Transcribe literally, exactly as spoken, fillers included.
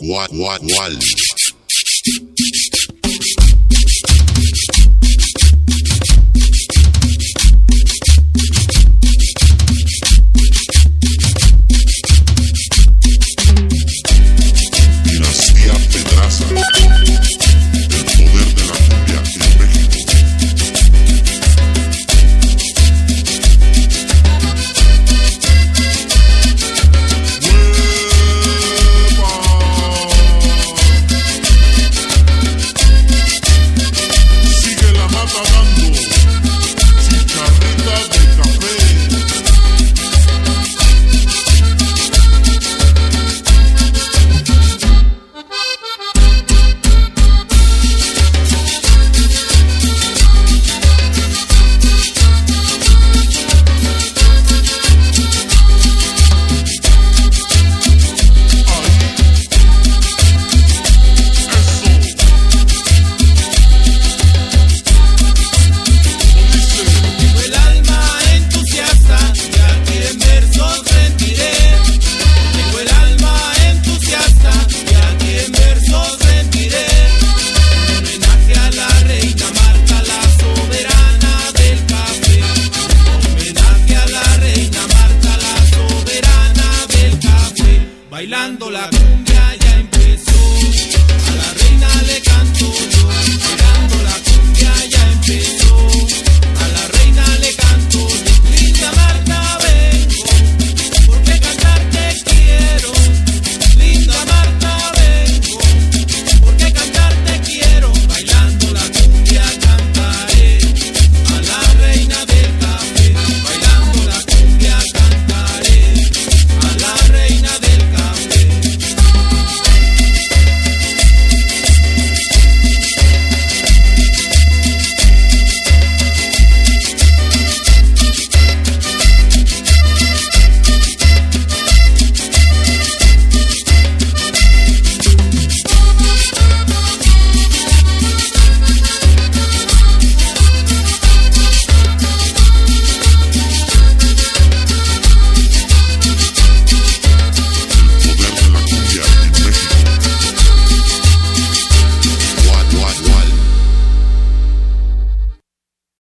Gual, gual, gual. Dinastía Pedraza. El poder de la cumbia en México. Bailando la cumbia ya empezó, a la reina le canto yo, bailando la cumbia ya empezó.